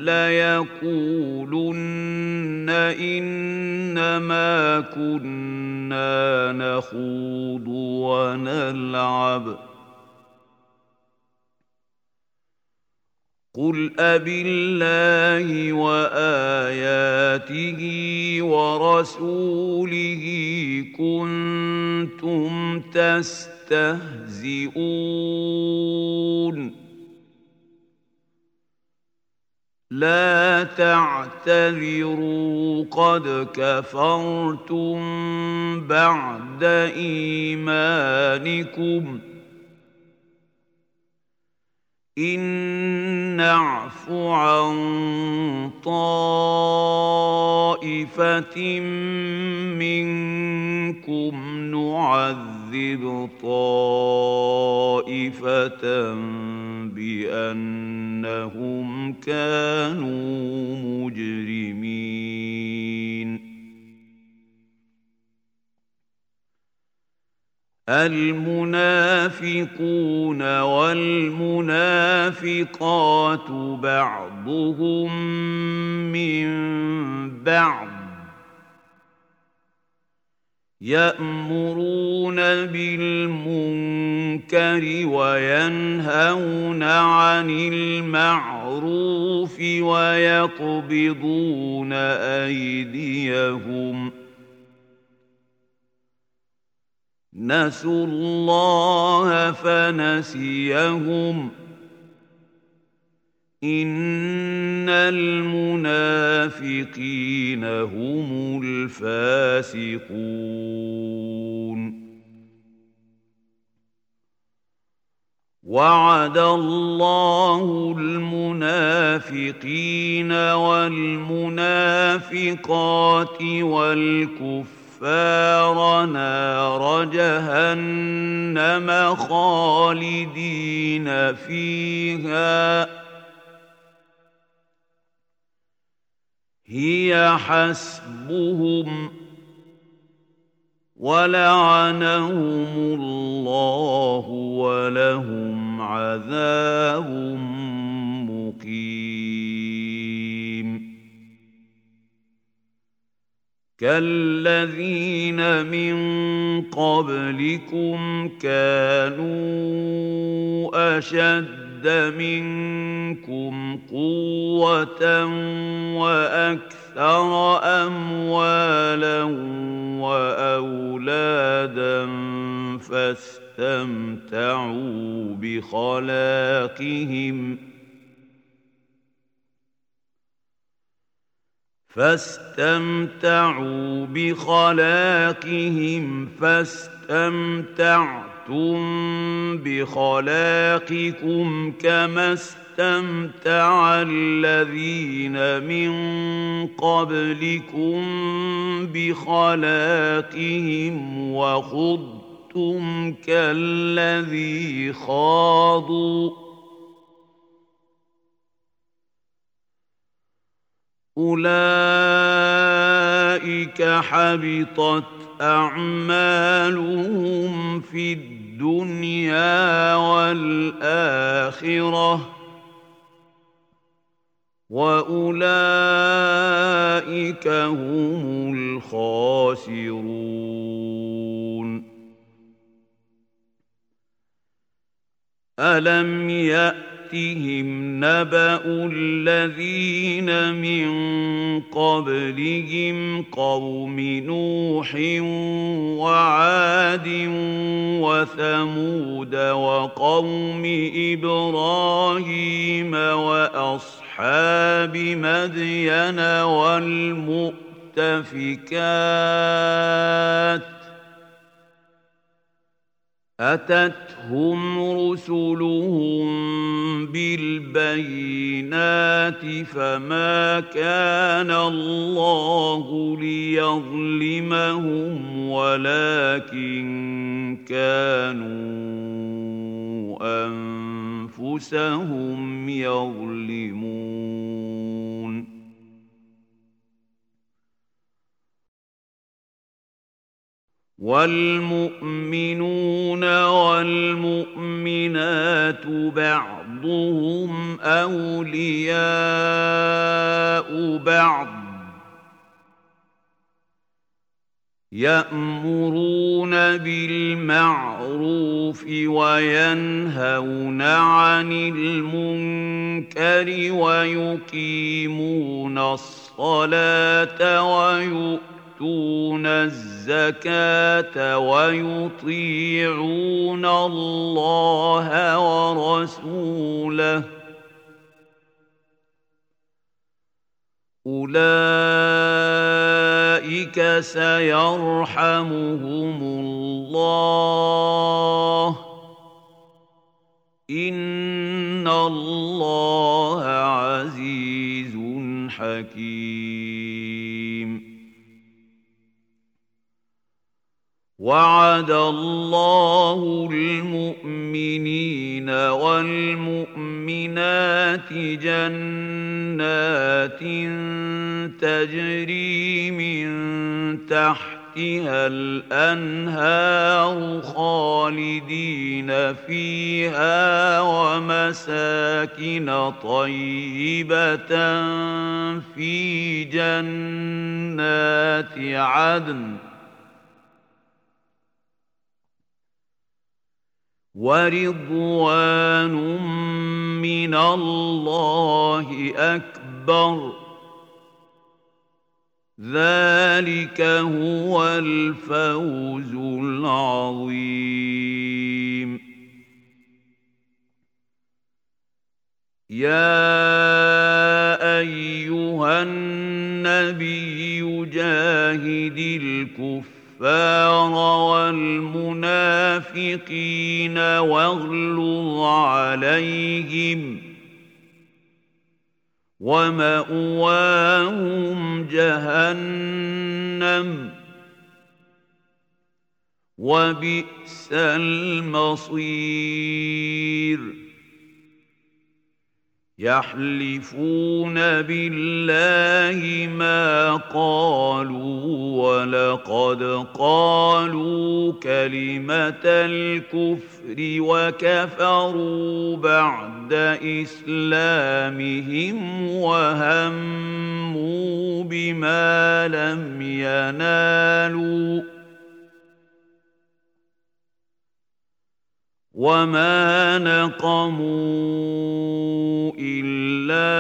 S1: ليقولن إنما كنا نخوض ونلعب قل أبالله وآياته ورسوله كنتم تستهزئون لا تعتذروا قد كفرتم بعد إيمانكم إن نعف عن طائفة منكم نعذب طائفة بأنهم كانوا مجرمين. المنافقون والمنافقات بعضهم من بعض يأمرون بالمنكر وينهون عن المعروف ويقبضون أيديهم نسوا الله فنسيهم إن المنافقين هم الفاسقون. وعد الله المنافقين والمنافقات والكفار كفار نار جهنم خالدين فيها هي حسبهم ولعنهم الله ولهم عذاب مقيم. كالذين من قبلكم كانوا أشد منكم قوة وأكثر أموالا وأولادا فاستمتعوا بخلاقهم فاستمتعوا بخلاقهم فاستمتعتم بخلاقكم كما استمتع الذين من قبلكم بخلاقهم وخضتم كالذي خاضوا أولئك حبطت أعمالهم في الدنيا والآخرة وأولئك هم الخاسرون. ألم يأت يأتهم نبأ الذين من قبلهم قوم نوح وعاد وثمود وقوم إبراهيم وأصحاب مدين والمؤتفكات أتتهم رسلهم بالبينات فما كان الله ليظلمهم ولكن كانوا أنفسهم يظلمون. والمؤمنون والمؤمنات بعضهم أولياء بعض يأمرون بالمعروف وينهون عن المنكر ويقيمون الصلاة ويؤمنون يؤتون الزكاة ويطيعون الله ورسوله أولئك سيرحمهم الله إن الله عزيز حكيم. وعد الله المؤمنين والمؤمنات جنات تجري من تحتها الأنهار خالدين فيها ومساكن طيبة في جنات عدن ورضوان من الله أكبر ذلك هو الفوز العظيم. يا أيها النبي جاهد الكفر الكفار والمنافقين واغلظ عليهم ومأواهم جهنم وبئس المصير. يحلفون بالله ما قالوا ولقد قالوا كلمة الكفر وكفروا بعد إسلامهم وهموا بما لم ينالوا وما نقموا إلا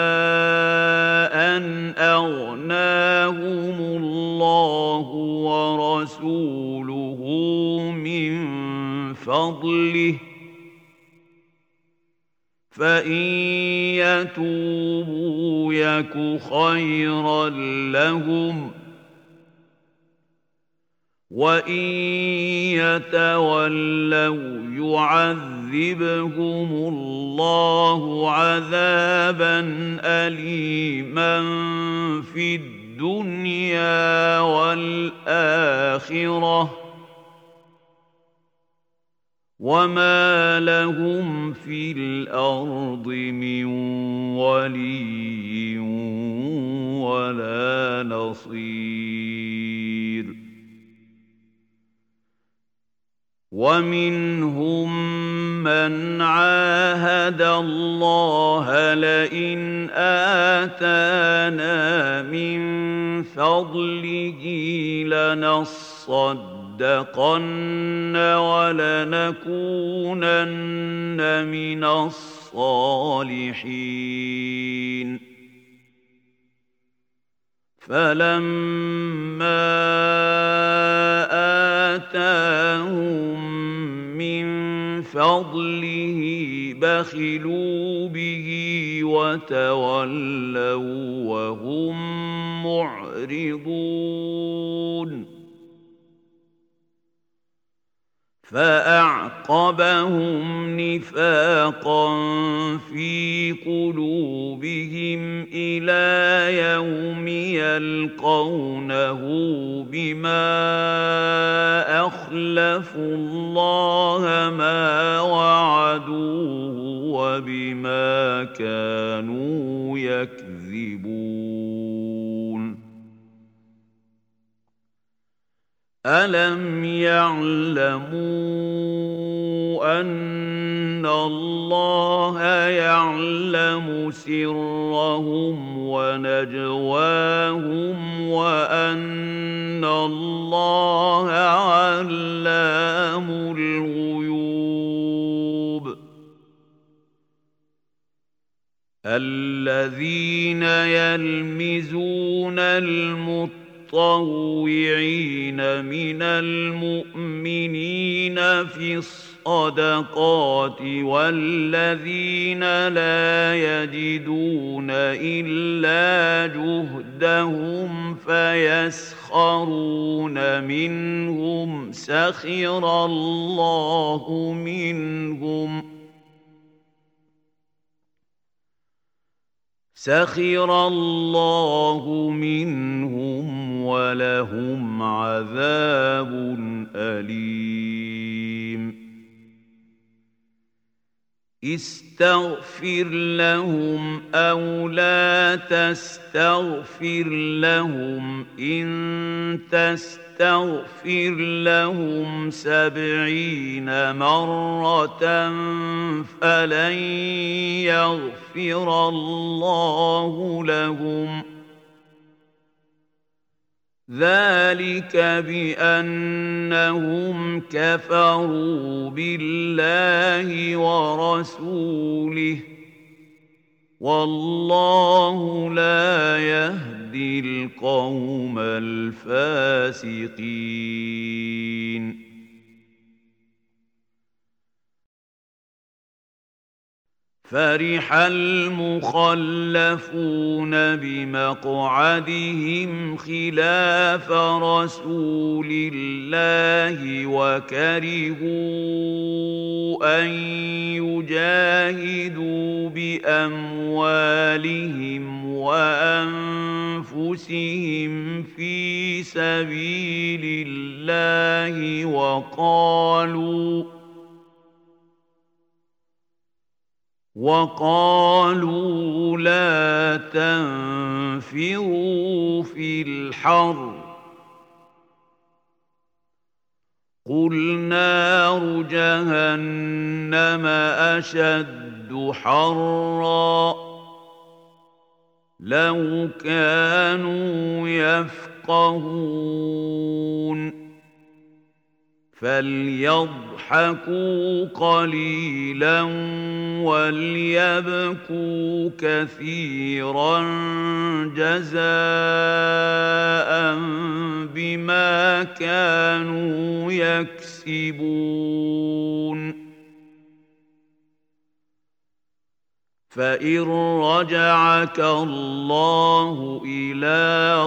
S1: أن أغناهم الله ورسوله من فضله فإن يتوبوا يك خيرا لهم وإن يتولوا يعذبهم الله عذابا أليما في الدنيا والآخرة وما لهم في الأرض من ولي ولا نصير. ومنهم من عاهد الله لئن آتانا من فضله لنصدقن ولنكونن من الصالحين الصالحين فلما آتاهم من فضله بخلوا به وتولوا وهم معرضون فأعقبهم نفاقا في قلوبهم إلى يوم يلقونه بما أخلفوا الله ما وعدوه وبما كانوا يكذبون ألم يعلموا أن الله يعلم سرهم ونجواهم وأن الله علام الغيوب الذين يلمزون المتقين المتطوعين من المؤمنين في الصدقات والذين لا يجدون إلا جهدهم فيسخرون منهم سخر الله منهم سخر الله منهم ولهم عذاب أليم استغفر لهم أو لا تستغفر لهم إن تستغفر لهم سبعين مرة فلن يغفر الله لهم ذلك بأنهم كفروا بالله ورسوله والله لا يهدي القوم الفاسقين فرح المخلفون بمقعدهم خلاف رسول الله وكرهوا أن يجاهدوا بأموالهم وأنفسهم في سبيل الله وقالوا وقالوا لا تنفروا في الحر قل نار جهنم أشد حرا لو كانوا يفقهون فليضحكوا قليلا وليبكوا كثيرا جزاء بما كانوا يكسبون فإن رجعك الله إلى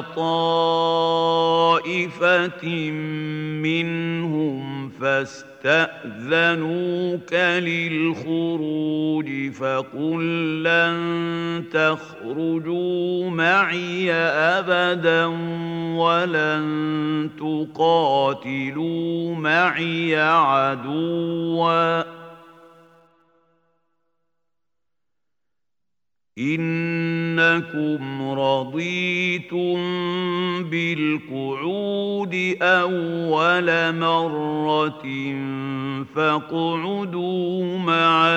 S1: طائفة منهم فاستأذنوك للخروج فقل لن تخرجوا معي أبدا ولن تقاتلوا معي عدوا إنكم رضيتم بالقعود أول مرة فاقعدوا مع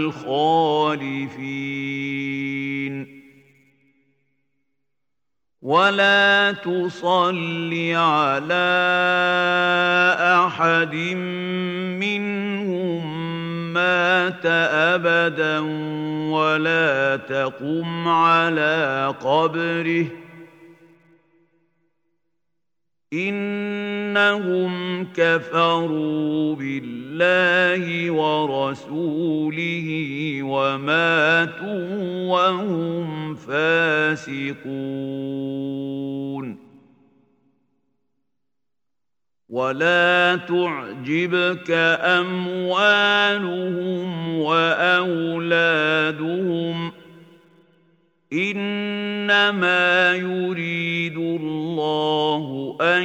S1: الخالفين ولا تصل على أحد منهم مات أبدا ولا تقم على قبره إنهم كفروا بالله ورسوله وماتوا وهم فاسقون ولا تعجبك أموالهم وأولادهم إنما يريد الله أن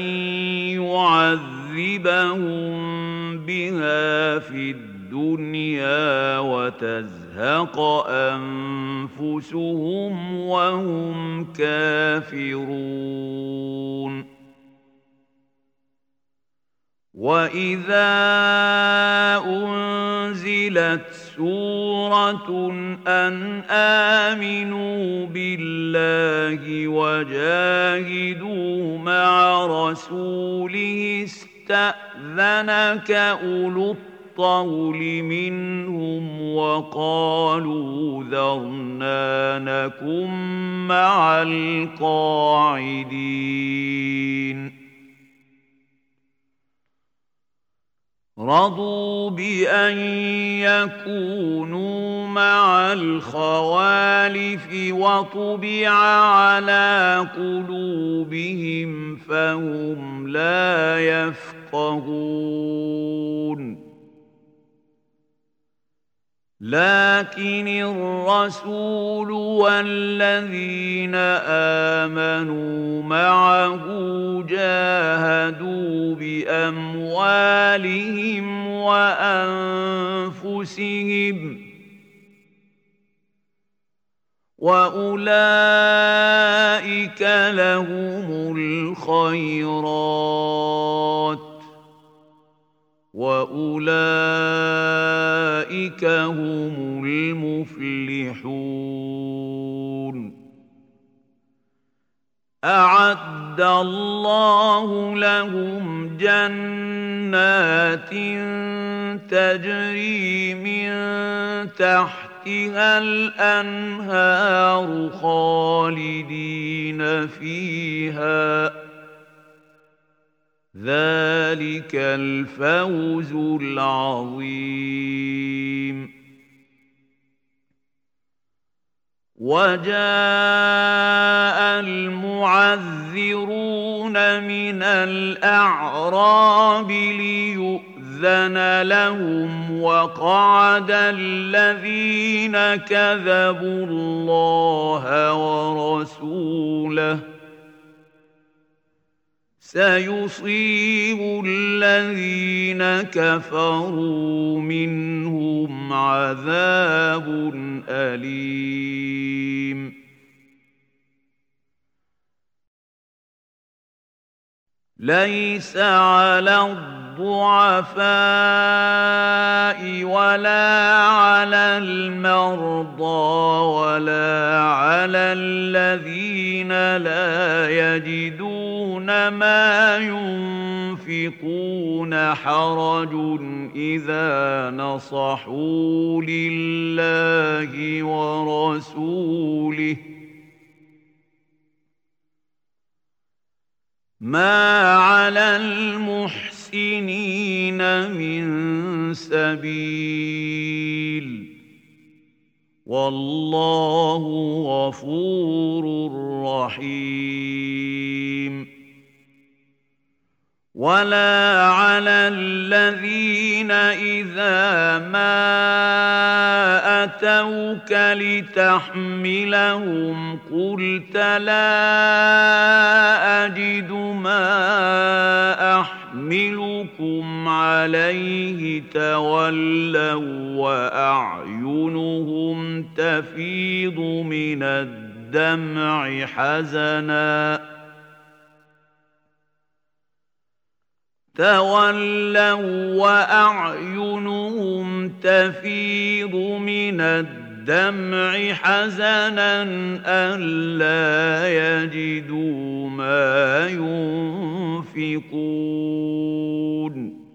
S1: يعذبهم بها في الدنيا وتزهق أنفسهم وهم كافرون وَإِذَا أُنزِلَتْ سُورَةٌ أَنْ آمِنُوا بِاللَّهِ وَجَاهِدُوا مَعَ رَسُولِهِ اسْتَأْذَنَكَ أُولُو الطَّوْلِ مِنْهُمْ وَقَالُوا ذَرْنَا نَكُن مَّعَ الْقَاعِدِينَ رضوا بأن يكونوا مع الخوالف وطبع على قلوبهم فهم لا يفقهون لكن الرسول والذين آمنوا معه جاهدوا بأموالهم وأنفسهم وأولئك لهم الخيرات وأولئك هم المفلحون أعد الله لهم جنات تجري من تحتها الأنهار خالدين فيها ذلك الفوز العظيم وجاء المعذرون من الأعراب ليؤذن لهم وقعد الذين كذبوا الله ورسوله سيصيب الذين كفروا منهم عذاب أليم ليس على الضعفاء ولا على المرضى ولا على الذين لا يجدون ما ينفقون حرج إذا نصحوا لله ورسوله ما على المحسنين من سبيل والله غفور رحيم ولا على الذين إذا ما أتوك لتحملهم قلت لا أجد ما أحملكم عليه تولوا وأعينهم تفيض من الدمع حزناً تولوا وأعينهم تفيض من الدمع حزنا ألا يجدوا ما ينفقون